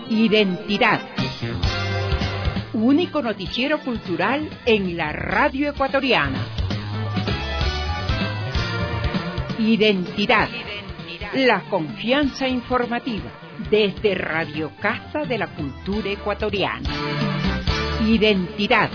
Identidad. Único noticiero cultural en la radio ecuatoriana. Identidad. La confianza informativa desde Radio Casa de la Cultura Ecuatoriana. Identidad.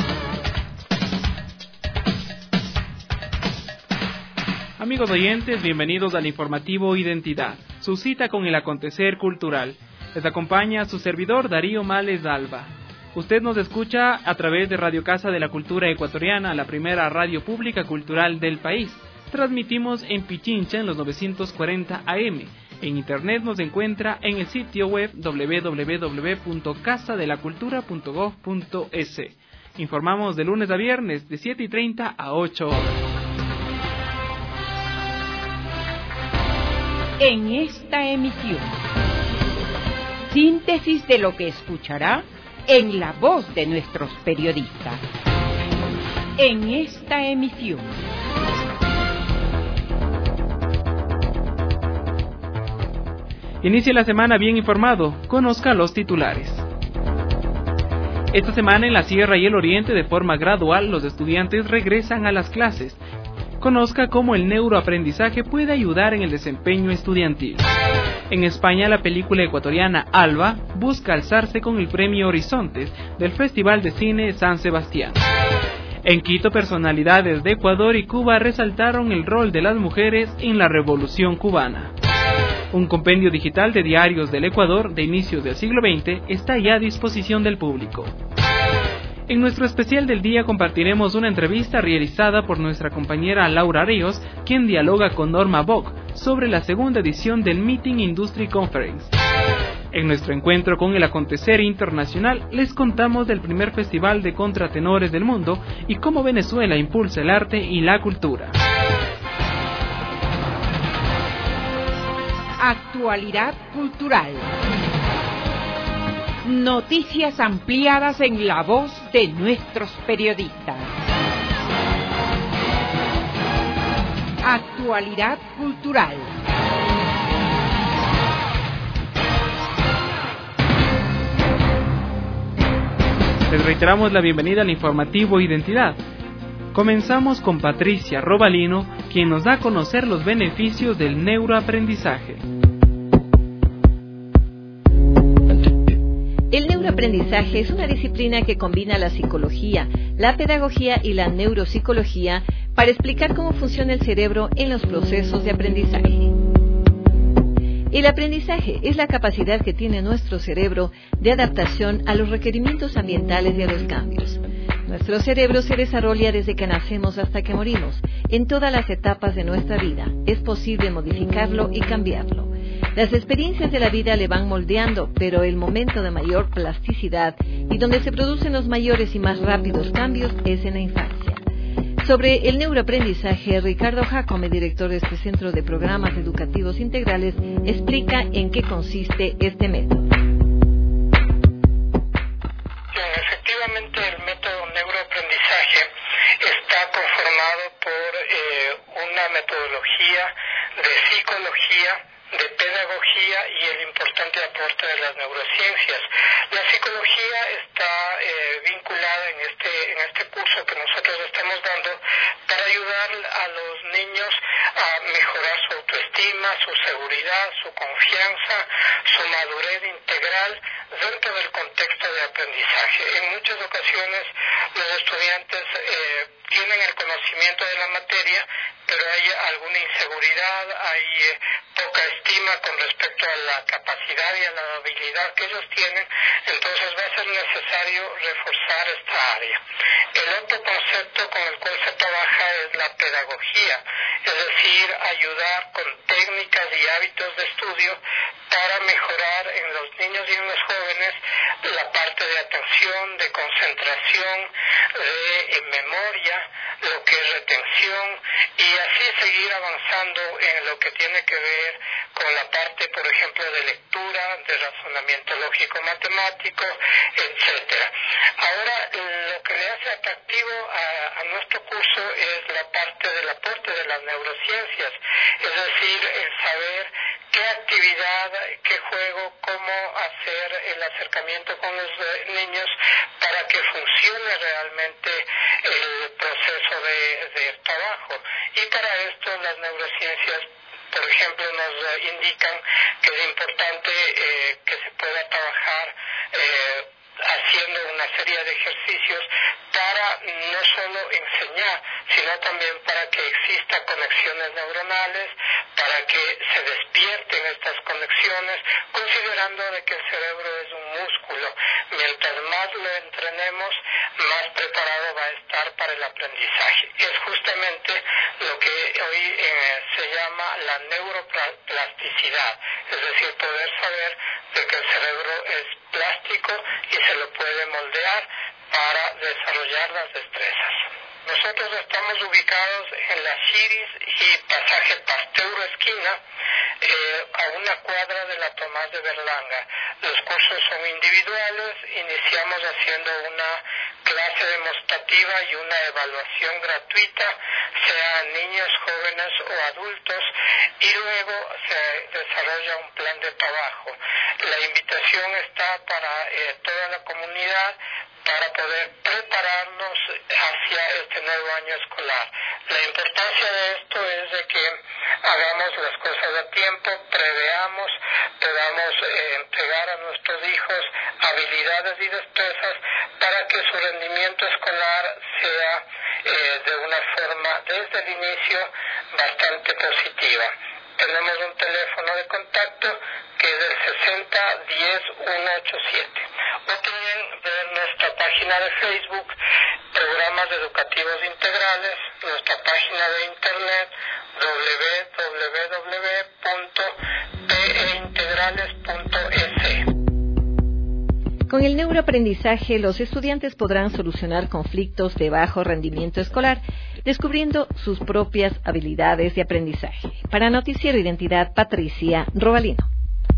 Amigos oyentes, bienvenidos al informativo Identidad, su cita con el acontecer cultural. Les acompaña su servidor Darío Males Alba. Usted nos escucha a través de Radio Casa de la Cultura Ecuatoriana, la primera radio pública cultural del país. Transmitimos en Pichincha en los 940 AM. En internet nos encuentra en el sitio web www.casadelacultura.gov.es. Informamos de lunes a viernes de 7:30 a 8 horas. En esta emisión, síntesis de lo que escuchará en la voz de nuestros periodistas. En esta emisión, inicie la semana bien informado. Conozca los titulares. Esta semana en la Sierra y el Oriente, de forma gradual, los estudiantes regresan a las clases. Conozca cómo el neuroaprendizaje puede ayudar en el desempeño estudiantil. En España, la película ecuatoriana Alba busca alzarse con el premio Horizontes del Festival de Cine San Sebastián. En Quito, personalidades de Ecuador y Cuba resaltaron el rol de las mujeres en la Revolución Cubana. Un compendio digital de diarios del Ecuador de inicios del siglo XX está ya a disposición del público. En nuestro especial del día compartiremos una entrevista realizada por nuestra compañera Laura Ríos, quien dialoga con Norma Bock sobre la segunda edición del Meeting Industry Conference. En nuestro encuentro con el acontecer internacional, les contamos del primer festival de contratenores del mundo y cómo Venezuela impulsa el arte y la cultura. Actualidad cultural. Noticias ampliadas en la voz de nuestros periodistas. Actualidad cultural. Les reiteramos la bienvenida al informativo Identidad. Comenzamos con Patricia Robalino, quien nos da a conocer los beneficios del neuroaprendizaje. El neuroaprendizaje es una disciplina que combina la psicología, la pedagogía y la neuropsicología para explicar cómo funciona el cerebro en los procesos de aprendizaje. El aprendizaje es la capacidad que tiene nuestro cerebro de adaptación a los requerimientos ambientales y a los cambios. Nuestro cerebro se desarrolla desde que nacemos hasta que morimos, en todas las etapas de nuestra vida. Es posible modificarlo y cambiarlo. Las experiencias de la vida le van moldeando, pero el momento de mayor plasticidad y donde se producen los mayores y más rápidos cambios es en la infancia. Sobre el neuroaprendizaje, Ricardo Jacome, director de este Centro de Programas Educativos Integrales, explica en qué consiste este método. Efectivamente, el método neuroaprendizaje está conformado por una metodología de psicología, de pedagogía y el importante aporte de las neurociencias. La psicología está vinculada en este curso que nosotros estamos dando para ayudar a los niños a mejorar su autoestima, su seguridad, su confianza, su madurez integral dentro del contexto de aprendizaje. En muchas ocasiones los estudiantes tienen el conocimiento de la materia, pero hay alguna inseguridad, hay poca estima con respecto a la capacidad y a la habilidad que ellos tienen, entonces va a ser necesario reforzar esta área. El otro concepto con el cual se trabaja es la pedagogía, es decir, ayudar con técnicas y hábitos de estudio para mejorar en los niños y en los jóvenes la parte de atención, de concentración, de memoria, lo que es retención, y así seguir avanzando en lo que tiene que ver con la parte, por ejemplo, de lectura, de razonamiento lógico-matemático, etcétera. Ahora, lo que le hace atractivo a nuestro curso es la parte del aporte de las neurociencias, es decir, el saber qué actividad, qué juego, cómo hacer el acercamiento con los niños para que funcione realmente el proceso de trabajo. Y para esto las neurociencias, por ejemplo, nos indican que es importante que se pueda trabajar haciendo una serie de ejercicios para no solo enseñar, sino también para que existan conexiones neuronales, para que se despierten estas conexiones, considerando de que el cerebro es un músculo. Mientras más lo entrenemos, más preparado va a estar para el aprendizaje. Es justamente lo que hoy se llama la neuroplasticidad, es decir, poder saber de que el cerebro es plástico y se lo puede moldear para desarrollar las destrezas. Nosotros estamos ubicados en la Chiris y pasaje Pasteuro esquina, a una cuadra de la Tomás de Berlanga. Los cursos son individuales, iniciamos haciendo una clase demostrativa y una evaluación gratuita, sean niños, jóvenes o adultos, y luego se desarrolla un plan de trabajo. La invitación está para toda la comunidad para poder prepararnos hacia este nuevo año escolar. La importancia de esto es de que hagamos las cosas a tiempo, preveamos, podamos entregar a nuestros hijos habilidades y destrezas para que su rendimiento escolar sea de una forma desde el inicio bastante positiva. Tenemos un teléfono de contacto que es el 60 10 187. O pueden ver nuestra página de Facebook, Programas Educativos Integrales, nuestra página de internet www.peintegrales.es. Con el neuroaprendizaje, los estudiantes podrán solucionar conflictos de bajo rendimiento escolar, descubriendo sus propias habilidades de aprendizaje. Para Noticiero Identidad, Patricia Robalino.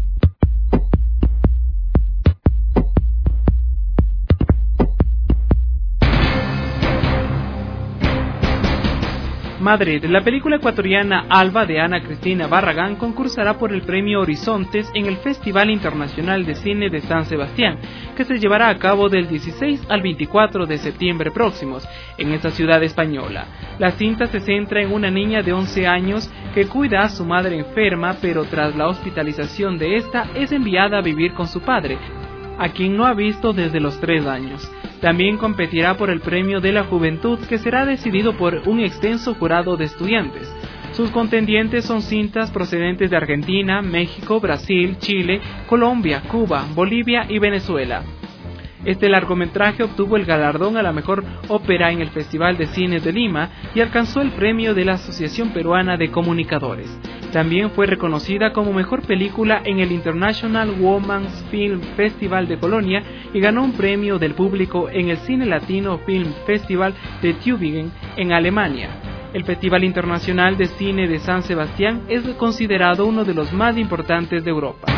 Madrid, la película ecuatoriana Alba de Ana Cristina Barragán concursará por el premio Horizontes en el Festival Internacional de Cine de San Sebastián, que se llevará a cabo del 16 al 24 de septiembre próximos en esta ciudad española. La cinta se centra en una niña de 11 años que cuida a su madre enferma, pero tras la hospitalización de esta es enviada a vivir con su padre, a quien no ha visto desde los 3 años. También competirá por el Premio de la Juventud, que será decidido por un extenso jurado de estudiantes. Sus contendientes son cintas procedentes de Argentina, México, Brasil, Chile, Colombia, Cuba, Bolivia y Venezuela. Este largometraje obtuvo el galardón a la mejor ópera en el Festival de Cine de Lima y alcanzó el premio de la Asociación Peruana de Comunicadores. También fue reconocida como mejor película en el International Women's Film Festival de Colonia y ganó un premio del público en el Cine Latino Film Festival de Tübingen en Alemania. El Festival Internacional de Cine de San Sebastián es considerado uno de los más importantes de Europa.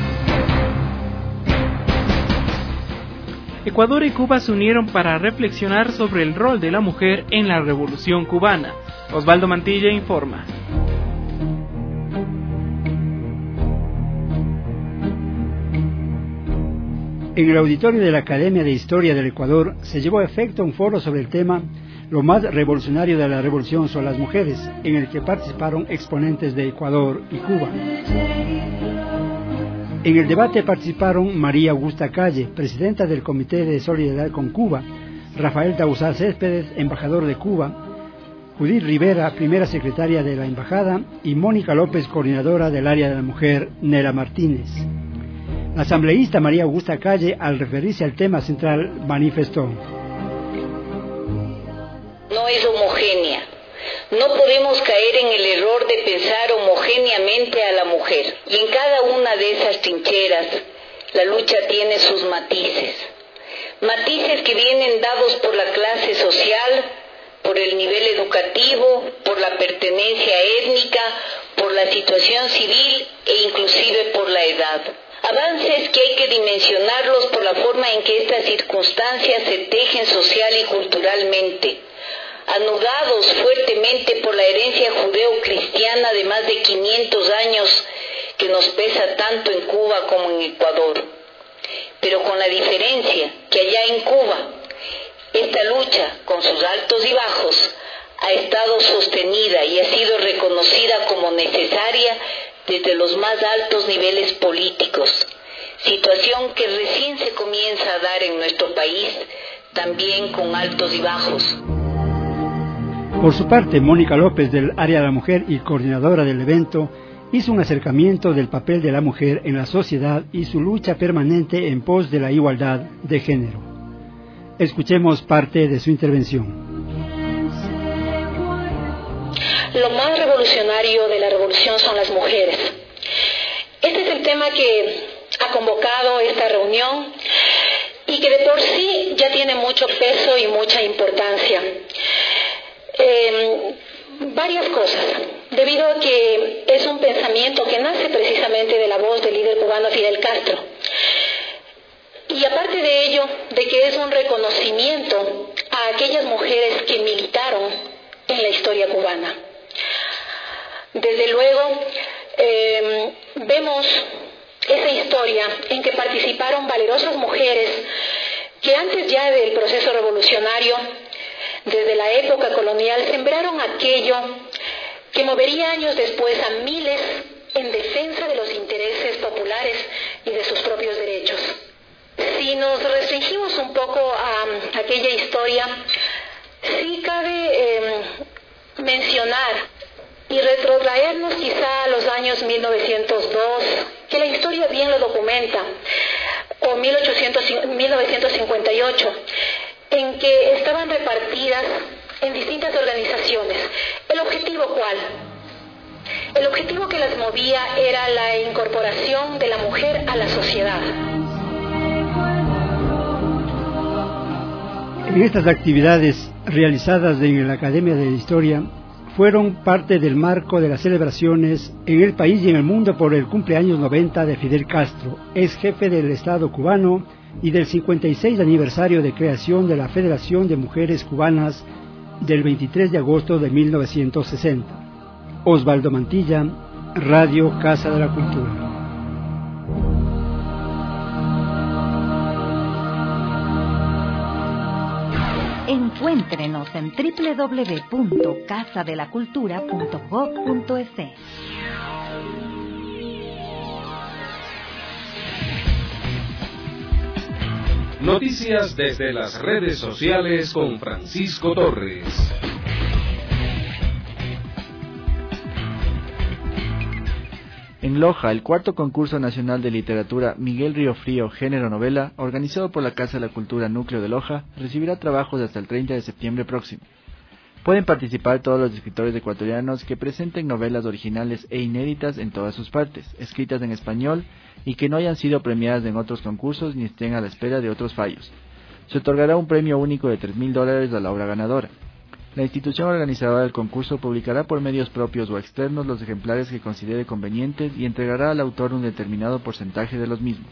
Ecuador y Cuba se unieron para reflexionar sobre el rol de la mujer en la Revolución Cubana. Osvaldo Mantilla informa. En el auditorio de la Academia de Historia del Ecuador se llevó a efecto un foro sobre el tema "Lo más revolucionario de la revolución son las mujeres", en el que participaron exponentes de Ecuador y Cuba. En el debate participaron María Augusta Calle, presidenta del Comité de Solidaridad con Cuba, Rafael Dauzal Céspedes, embajador de Cuba, Judith Rivera, primera secretaria de la embajada, y Mónica López, coordinadora del área de la mujer, Nela Martínez. La asambleísta María Augusta Calle, al referirse al tema central, manifestó: no es homogénea. No podemos caer en el error de pensar homogéneamente a la mujer. Y en cada una de esas trincheras, la lucha tiene sus matices. Matices que vienen dados por la clase social, por el nivel educativo, por la pertenencia étnica, por la situación civil e inclusive por la edad. Avances que hay que dimensionarlos por la forma en que estas circunstancias se tejen social y culturalmente, anudados fuertemente por la herencia judeo-cristiana de más de 500 años que nos pesa tanto en Cuba como en Ecuador, pero con la diferencia que allá en Cuba esta lucha, con sus altos y bajos, ha estado sostenida y ha sido reconocida como necesaria desde los más altos niveles políticos, situación que recién se comienza a dar en nuestro país, también con altos y bajos. Por su parte, Mónica López, del área de la mujer y coordinadora del evento, hizo un acercamiento del papel de la mujer en la sociedad y su lucha permanente en pos de la igualdad de género. Escuchemos parte de su intervención. Lo más revolucionario de la revolución son las mujeres. Este es el tema que ha convocado esta reunión y que de por sí ya tiene mucho peso y mucha importancia. Varias cosas, debido a que es un pensamiento que nace precisamente de la voz del líder cubano Fidel Castro. Y aparte de ello, de que es un reconocimiento a aquellas mujeres que militaron en la historia cubana. Desde luego, vemos esa historia en que participaron valerosas mujeres que antes ya del proceso revolucionario, desde la época colonial, sembraron aquello que movería años después a miles en defensa de los intereses populares y de sus propios derechos. Si nos restringimos un poco a aquella historia, sí cabe mencionar y retrotraernos quizá a los años 1902, que la historia bien lo documenta, o 1958, en que estaban repartidas en distintas organizaciones. ¿El objetivo cuál? El objetivo que las movía era la incorporación de la mujer a la sociedad. En estas actividades realizadas en la Academia de Historia fueron parte del marco de las celebraciones en el país y en el mundo por el cumpleaños 90 de Fidel Castro, ex jefe del Estado cubano, y del 56 aniversario de creación de la Federación de Mujeres Cubanas del 23 de agosto de 1960. Osvaldo Mantilla, Radio Casa de la Cultura. Encuéntrenos en www.casadelacultura.gov.es. Noticias desde las redes sociales con Francisco Torres. En Loja, el cuarto concurso nacional de literatura Miguel Riofrío Género Novela, organizado por la Casa de la Cultura Núcleo de Loja, recibirá trabajos hasta el 30 de septiembre próximo. Pueden participar todos los escritores ecuatorianos que presenten novelas originales e inéditas en todas sus partes, escritas en español y que no hayan sido premiadas en otros concursos ni estén a la espera de otros fallos. Se otorgará un premio único de $3,000 a la obra ganadora. La institución organizadora del concurso publicará por medios propios o externos los ejemplares que considere convenientes y entregará al autor un determinado porcentaje de los mismos.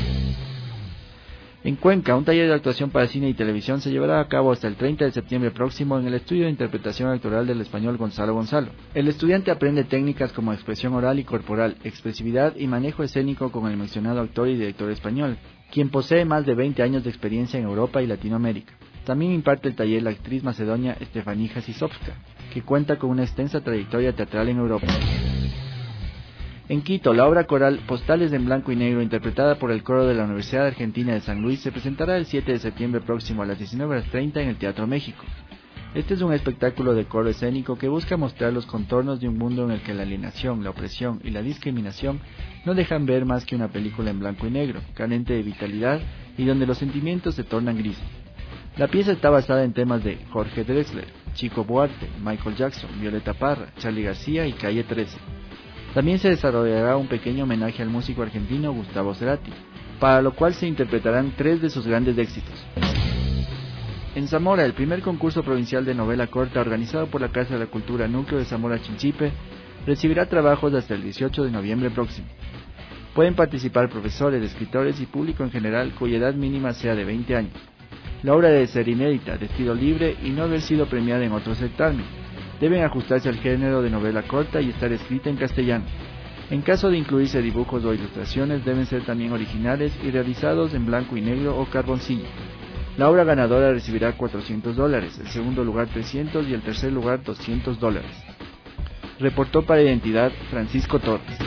En Cuenca, un taller de actuación para cine y televisión se llevará a cabo hasta el 30 de septiembre próximo en el estudio de interpretación actoral del español Gonzalo Gonzalo. El estudiante aprende técnicas como expresión oral y corporal, expresividad y manejo escénico con el mencionado actor y director español, quien posee más de 20 años de experiencia en Europa y Latinoamérica. También imparte el taller la actriz macedonia Estefanija Sisovska, que cuenta con una extensa trayectoria teatral en Europa. En Quito, la obra coral Postales en Blanco y Negro, interpretada por el coro de la Universidad Argentina de San Luis, se presentará el 7 de septiembre próximo a las 19:30 en el Teatro México. Este es un espectáculo de coro escénico que busca mostrar los contornos de un mundo en el que la alienación, la opresión y la discriminación no dejan ver más que una película en blanco y negro, carente de vitalidad y donde los sentimientos se tornan grises. La pieza está basada en temas de Jorge Drexler, Chico Buarque, Michael Jackson, Violeta Parra, Charly García y Calle 13. También se desarrollará un pequeño homenaje al músico argentino Gustavo Cerati, para lo cual se interpretarán 3 de sus grandes éxitos. En Zamora, el primer concurso provincial de novela corta organizado por la Casa de la Cultura Núcleo de Zamora Chinchipe recibirá trabajos hasta el 18 de noviembre próximo. Pueden participar profesores, escritores y público en general cuya edad mínima sea de 20 años. La obra debe ser inédita, de estilo libre y no haber sido premiada en otro certamen. Deben ajustarse al género de novela corta y estar escrita en castellano. En caso de incluirse dibujos o ilustraciones, deben ser también originales y realizados en blanco y negro o carboncillo. La obra ganadora recibirá $400, el segundo lugar $300 y el tercer lugar $200. Reportó para Identidad Francisco Torres.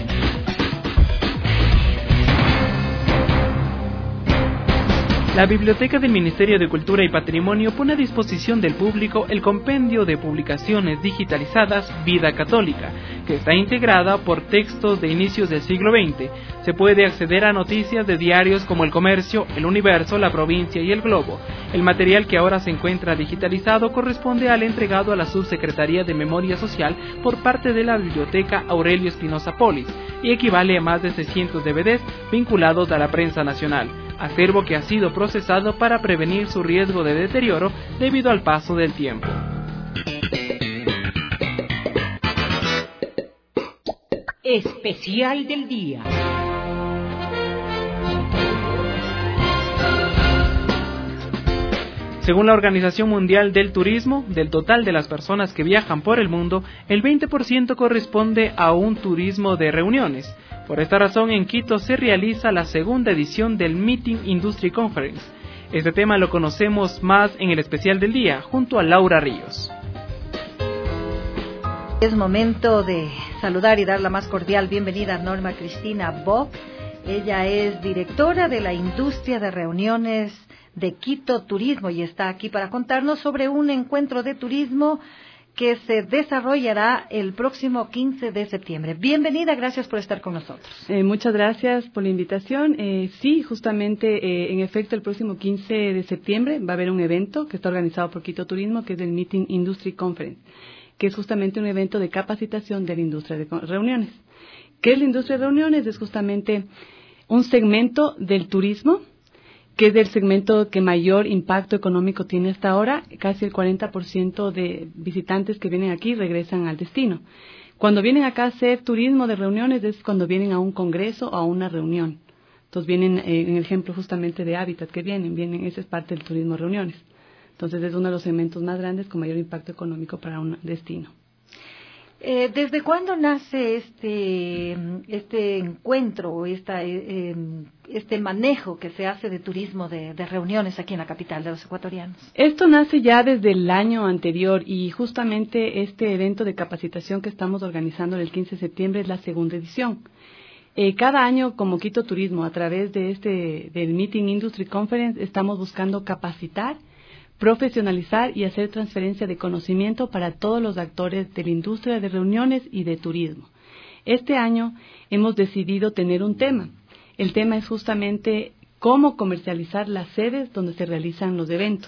La Biblioteca del Ministerio de Cultura y Patrimonio pone a disposición del público el compendio de publicaciones digitalizadas Vida Católica, que está integrada por textos de inicios del siglo XX. Se puede acceder a noticias de diarios como El Comercio, El Universo, La Provincia y El Globo. El material que ahora se encuentra digitalizado corresponde al entregado a la Subsecretaría de Memoria Social por parte de la Biblioteca Aurelio Espinosa Polis y equivale a más de 600 DVDs vinculados a la prensa nacional. Acervo que ha sido procesado para prevenir su riesgo de deterioro debido al paso del tiempo. Especial del día. Según la Organización Mundial del Turismo, del total de las personas que viajan por el mundo, el 20% corresponde a un turismo de reuniones. Por esta razón, en Quito se realiza la segunda edición del Meeting Industry Conference. Este tema lo conocemos más en el especial del día, junto a Laura Ríos. Es momento de saludar y dar la más cordial bienvenida a Norma Cristina Bock. Ella es directora de la industria de reuniones de Quito Turismo y está aquí para contarnos sobre un encuentro de turismo que se desarrollará el próximo 15 de septiembre. Bienvenida, gracias por estar con nosotros. Muchas gracias por la invitación. Sí, justamente, en efecto, el próximo 15 de septiembre va a haber un evento que está organizado por Quito Turismo, que es el Meeting Industry Conference, que es justamente un evento de capacitación de la industria de reuniones. ¿Qué es la industria de reuniones? Es justamente un segmento del turismo, que es el segmento que mayor impacto económico tiene hasta ahora. Casi el 40% de visitantes que vienen aquí regresan al destino. Cuando vienen acá a hacer turismo de reuniones es cuando vienen a un congreso o a una reunión. Entonces vienen, en el ejemplo justamente de Hábitat que vienen, esa es parte del turismo de reuniones. Entonces es uno de los segmentos más grandes con mayor impacto económico para un destino. ¿Desde cuándo nace este encuentro, este manejo que se hace de turismo de reuniones aquí en la capital de los ecuatorianos? Esto nace ya desde el año anterior y justamente este evento de capacitación que estamos organizando el 15 de septiembre es la segunda edición. Cada año, como Quito Turismo, a través de del Meeting Industry Conference, estamos buscando capacitar, profesionalizar y hacer transferencia de conocimiento para todos los actores de la industria de reuniones y de turismo. Este año hemos decidido tener un tema. El tema es justamente cómo comercializar las sedes donde se realizan los eventos.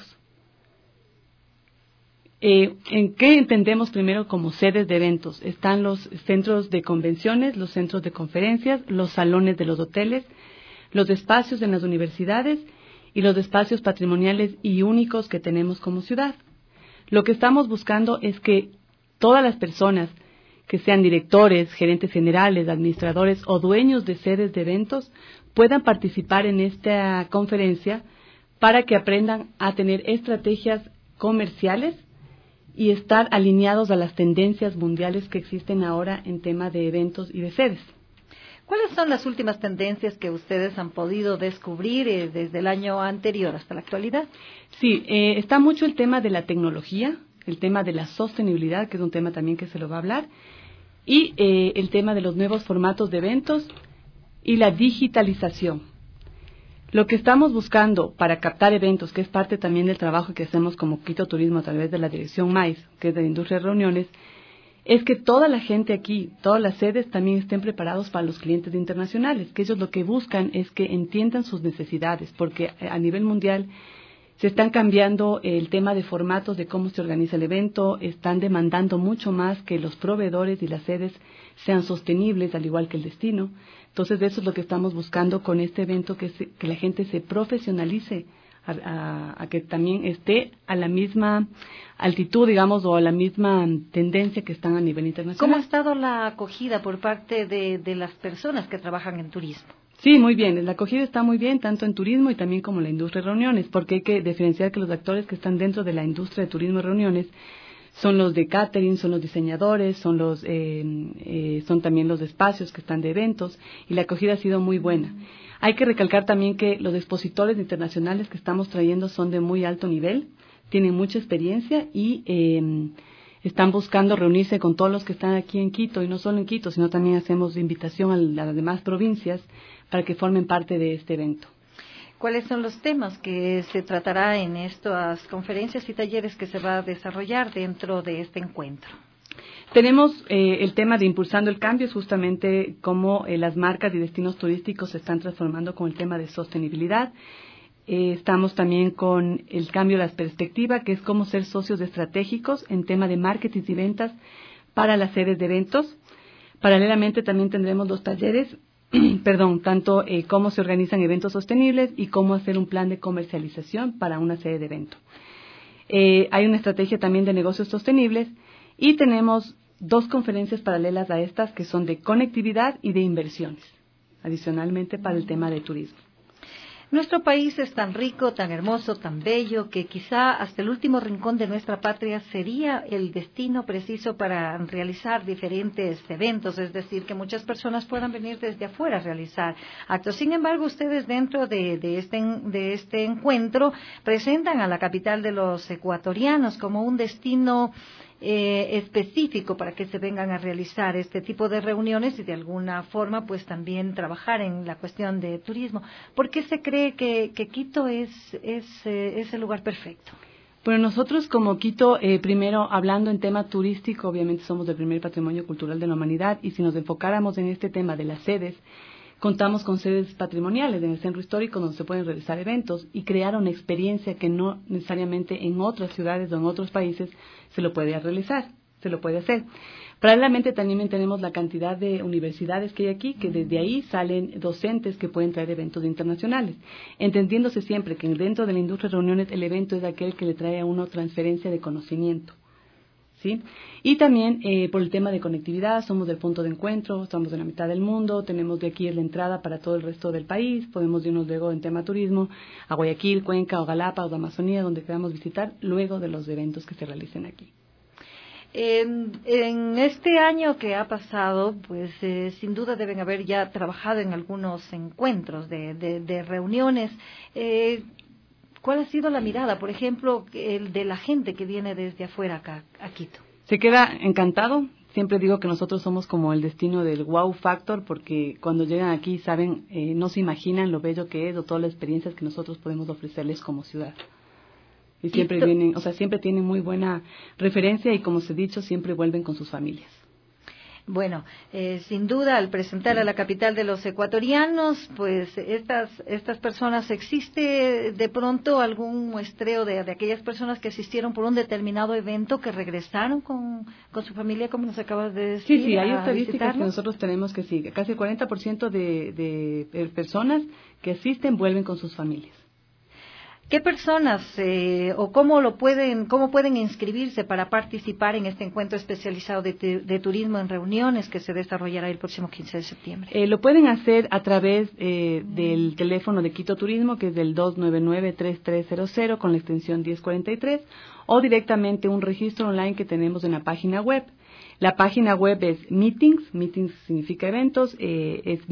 ¿En qué entendemos primero como sedes de eventos? Están los centros de convenciones, los centros de conferencias, los salones de los hoteles, los espacios en las universidades y los espacios patrimoniales y únicos que tenemos como ciudad. Lo que estamos buscando es que todas las personas que sean directores, gerentes generales, administradores o dueños de sedes de eventos puedan participar en esta conferencia para que aprendan a tener estrategias comerciales y estar alineados a las tendencias mundiales que existen ahora en tema de eventos y de sedes. ¿Cuáles son las últimas tendencias que ustedes han podido descubrir desde el año anterior hasta la actualidad? Sí, está mucho el tema de la tecnología, el tema de la sostenibilidad, que es un tema también que se lo va a hablar, y el tema de los nuevos formatos de eventos y la digitalización. Lo que estamos buscando para captar eventos, que es parte también del trabajo que hacemos como Quito Turismo a través de la dirección MAIS, que es de la industria de reuniones, es que toda la gente aquí, todas las sedes también estén preparados para los clientes internacionales, que ellos lo que buscan es que entiendan sus necesidades, porque a nivel mundial se están cambiando el tema de formatos de cómo se organiza el evento, están demandando mucho más que los proveedores y las sedes sean sostenibles, al igual que el destino. Entonces, eso es lo que estamos buscando con este evento, que la gente se profesionalice, a que también esté a la misma altitud, digamos, o a la misma tendencia que están a nivel internacional. ¿Cómo ha estado la acogida por parte de las personas que trabajan en turismo? Sí, muy bien. La acogida está muy bien, tanto en turismo y también como en la industria de reuniones, porque hay que diferenciar que los actores que están dentro de la industria de turismo y reuniones Son los de catering, son los diseñadores, son también los espacios que están de eventos, y la acogida ha sido muy buena. Hay que recalcar también que los expositores internacionales que estamos trayendo son de muy alto nivel, tienen mucha experiencia y están buscando reunirse con todos los que están aquí en Quito, y no solo en Quito, sino también hacemos invitación a las demás provincias para que formen parte de este evento. ¿Cuáles son los temas que se tratará en estas conferencias y talleres que se va a desarrollar dentro de este encuentro? Tenemos el tema de Impulsando el Cambio, es justamente cómo las marcas y destinos turísticos se están transformando con el tema de sostenibilidad. Estamos también con el cambio de la perspectiva, que es cómo ser socios estratégicos en tema de marketing y ventas para las sedes de eventos. Paralelamente también tendremos los talleres tanto cómo se organizan eventos sostenibles y cómo hacer un plan de comercialización para una sede de evento. Hay una estrategia también de negocios sostenibles y tenemos 2 conferencias paralelas a estas que son de conectividad y de inversiones, adicionalmente para el tema de turismo. Nuestro país es tan rico, tan hermoso, tan bello, que quizá hasta el último rincón de nuestra patria sería el destino preciso para realizar diferentes eventos, es decir, que muchas personas puedan venir desde afuera a realizar actos. Sin embargo, ustedes dentro de este encuentro presentan a la capital de los ecuatorianos como un destino específico para que se vengan a realizar este tipo de reuniones y de alguna forma pues también trabajar en la cuestión de turismo. ¿Por qué se cree que Quito es el lugar perfecto? Bueno, nosotros como Quito, primero hablando en tema turístico, obviamente somos del primer patrimonio cultural de la humanidad, y si nos enfocáramos en este tema de las sedes, contamos con sedes patrimoniales en el centro histórico donde se pueden realizar eventos y crear una experiencia que no necesariamente en otras ciudades o en otros países se lo puede realizar, se lo puede hacer. Paralelamente también tenemos la cantidad de universidades que hay aquí, que desde ahí salen docentes que pueden traer eventos internacionales, entendiéndose siempre que dentro de la industria de reuniones el evento es aquel que le trae a uno transferencia de conocimiento. ¿Sí? Y también por el tema de conectividad, somos del punto de encuentro, estamos en la mitad del mundo, tenemos de aquí la entrada para todo el resto del país, podemos irnos luego en tema turismo a Guayaquil, Cuenca o Galápagos, Amazonía, donde queramos visitar luego de los eventos que se realicen aquí. En este año que ha pasado, pues sin duda deben haber ya trabajado en algunos encuentros de reuniones. ¿Cuál ha sido la mirada, por ejemplo, el de la gente que viene desde afuera acá a Quito? Se queda encantado. Siempre digo que nosotros somos como el destino del wow factor, porque cuando llegan aquí saben, no se imaginan lo bello que es o todas las experiencias que nosotros podemos ofrecerles como ciudad. Y siempre vienen, siempre tienen muy buena referencia y, como se ha dicho, siempre vuelven con sus familias. Bueno, sin duda, al presentar a la capital de los ecuatorianos, pues estas personas, ¿existe de pronto algún muestreo de aquellas personas que asistieron por un determinado evento que regresaron con su familia, como nos acabas de decir? Sí, hay estadísticas que nosotros tenemos que sí, casi el 40% de personas que asisten vuelven con sus familias. ¿Qué personas o cómo pueden inscribirse para participar en este encuentro especializado de turismo en reuniones que se desarrollará el próximo 15 de septiembre? Lo pueden hacer a través del teléfono de Quito Turismo, que es del 299-3300 con la extensión 1043, o directamente un registro online que tenemos en la página web. La página web es meetings significa eventos, es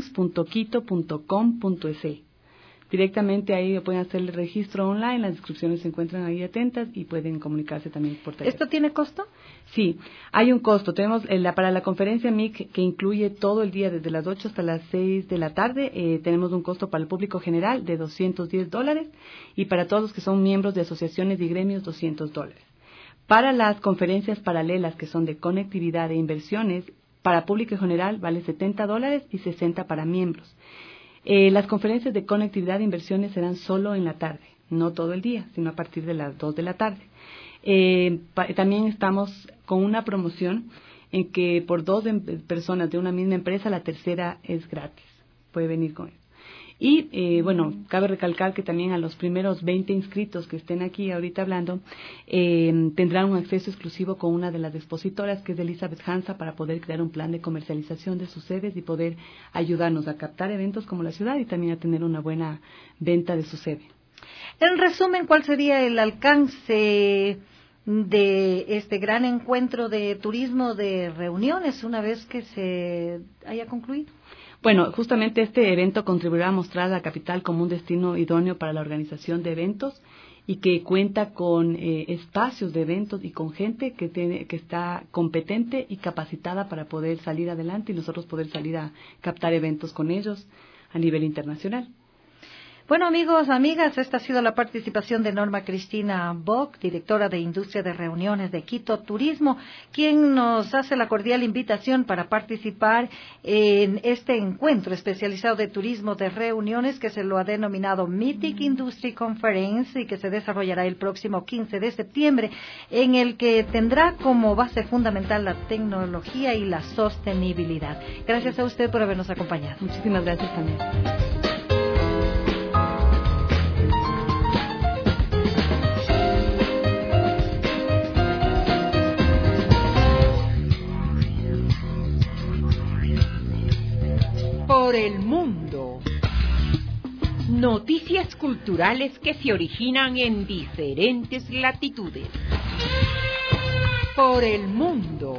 meetings.quito.com.es. Directamente ahí pueden hacer el registro online, las inscripciones se encuentran ahí atentas y pueden comunicarse también por teléfono. ¿Esto tiene costo? Sí, hay un costo. Tenemos para la conferencia MIC, que incluye todo el día desde las 8 hasta las 6 de la tarde, tenemos un costo para el público general de $210 y para todos los que son miembros de asociaciones y gremios $200. Para las conferencias paralelas que son de conectividad e inversiones, para público general vale $70 y $60 para miembros. Las conferencias de conectividad e inversiones serán solo en la tarde, no todo el día, sino a partir de las 2 de la tarde. También estamos con una promoción en que por 2 personas de una misma empresa, la tercera es gratis. Puede venir con eso. Y, cabe recalcar que también a los primeros 20 inscritos que estén aquí ahorita hablando, tendrán un acceso exclusivo con una de las expositoras, que es Elizabeth Hansa, para poder crear un plan de comercialización de sus sedes y poder ayudarnos a captar eventos como la ciudad y también a tener una buena venta de su sede. En resumen, ¿cuál sería el alcance de este gran encuentro de turismo de reuniones una vez que se haya concluido? Bueno, justamente este evento contribuirá a mostrar a la capital como un destino idóneo para la organización de eventos y que cuenta con espacios de eventos y con gente que está competente y capacitada para poder salir adelante y nosotros poder salir a captar eventos con ellos a nivel internacional. Bueno, amigos, amigas, esta ha sido la participación de Norma Cristina Bock, directora de Industria de Reuniones de Quito Turismo, quien nos hace la cordial invitación para participar en este encuentro especializado de turismo de reuniones que se lo ha denominado Mythic Industry Conference y que se desarrollará el próximo 15 de septiembre, en el que tendrá como base fundamental la tecnología y la sostenibilidad. Gracias a usted por habernos acompañado. Muchísimas gracias también. Por el mundo. Noticias culturales que se originan en diferentes latitudes. Por el mundo.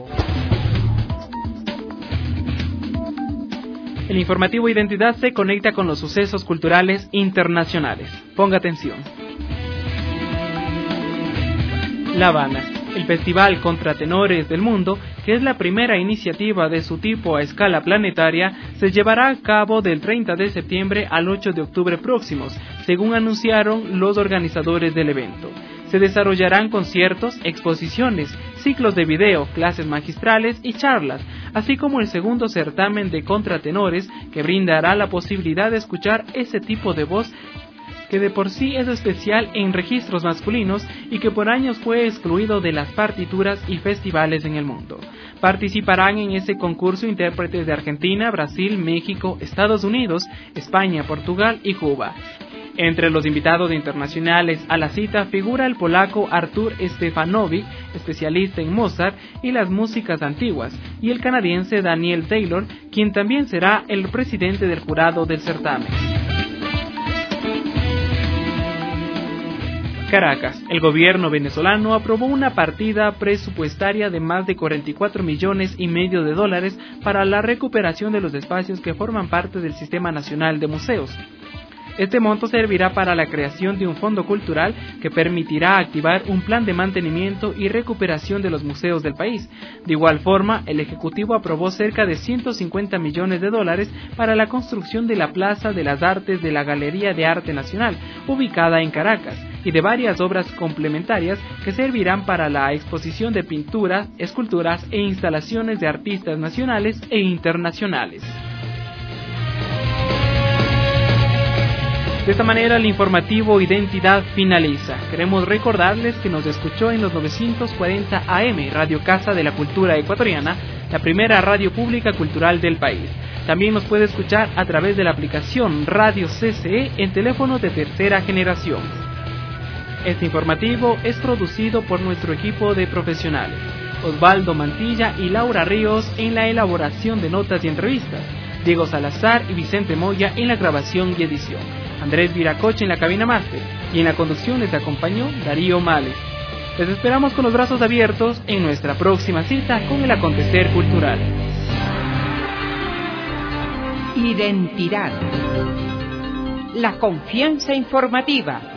El informativo Identidad se conecta con los sucesos culturales internacionales. Ponga atención. La Habana, el Festival Contratenores del Mundo, que es la primera iniciativa de su tipo a escala planetaria, se llevará a cabo del 30 de septiembre al 8 de octubre próximos, según anunciaron los organizadores del evento. Se desarrollarán conciertos, exposiciones, ciclos de video, clases magistrales y charlas, así como el segundo certamen de contratenores que brindará la posibilidad de escuchar ese tipo de voz que de por sí es especial en registros masculinos y que por años fue excluido de las partituras y festivales en el mundo. Participarán en ese concurso intérpretes de Argentina, Brasil, México, Estados Unidos, España, Portugal y Cuba. Entre los invitados internacionales a la cita figura el polaco Artur Stefanovic, especialista en Mozart y las músicas antiguas, y el canadiense Daniel Taylor, quien también será el presidente del jurado del certamen. Caracas, el gobierno venezolano aprobó una partida presupuestaria de más de 44,5 millones de dólares para la recuperación de los espacios que forman parte del Sistema Nacional de Museos. Este monto servirá para la creación de un fondo cultural que permitirá activar un plan de mantenimiento y recuperación de los museos del país. De igual forma, el Ejecutivo aprobó cerca de 150 millones de dólares para la construcción de la Plaza de las Artes de la Galería de Arte Nacional, ubicada en Caracas, y de varias obras complementarias que servirán para la exposición de pinturas, esculturas e instalaciones de artistas nacionales e internacionales. De esta manera, el informativo Identidad finaliza. Queremos recordarles que nos escuchó en los 940 AM, Radio Casa de la Cultura Ecuatoriana, la primera radio pública cultural del país. También nos puede escuchar a través de la aplicación Radio CCE en teléfonos de tercera generación. Este informativo es producido por nuestro equipo de profesionales, Osvaldo Mantilla y Laura Ríos en la elaboración de notas y entrevistas, Diego Salazar y Vicente Moya en la grabación y edición, Andrés Viracoche en la cabina máster, y en la conducción les acompañó Darío Males. Les esperamos con los brazos abiertos en nuestra próxima cita con el acontecer cultural. Identidad. La confianza informativa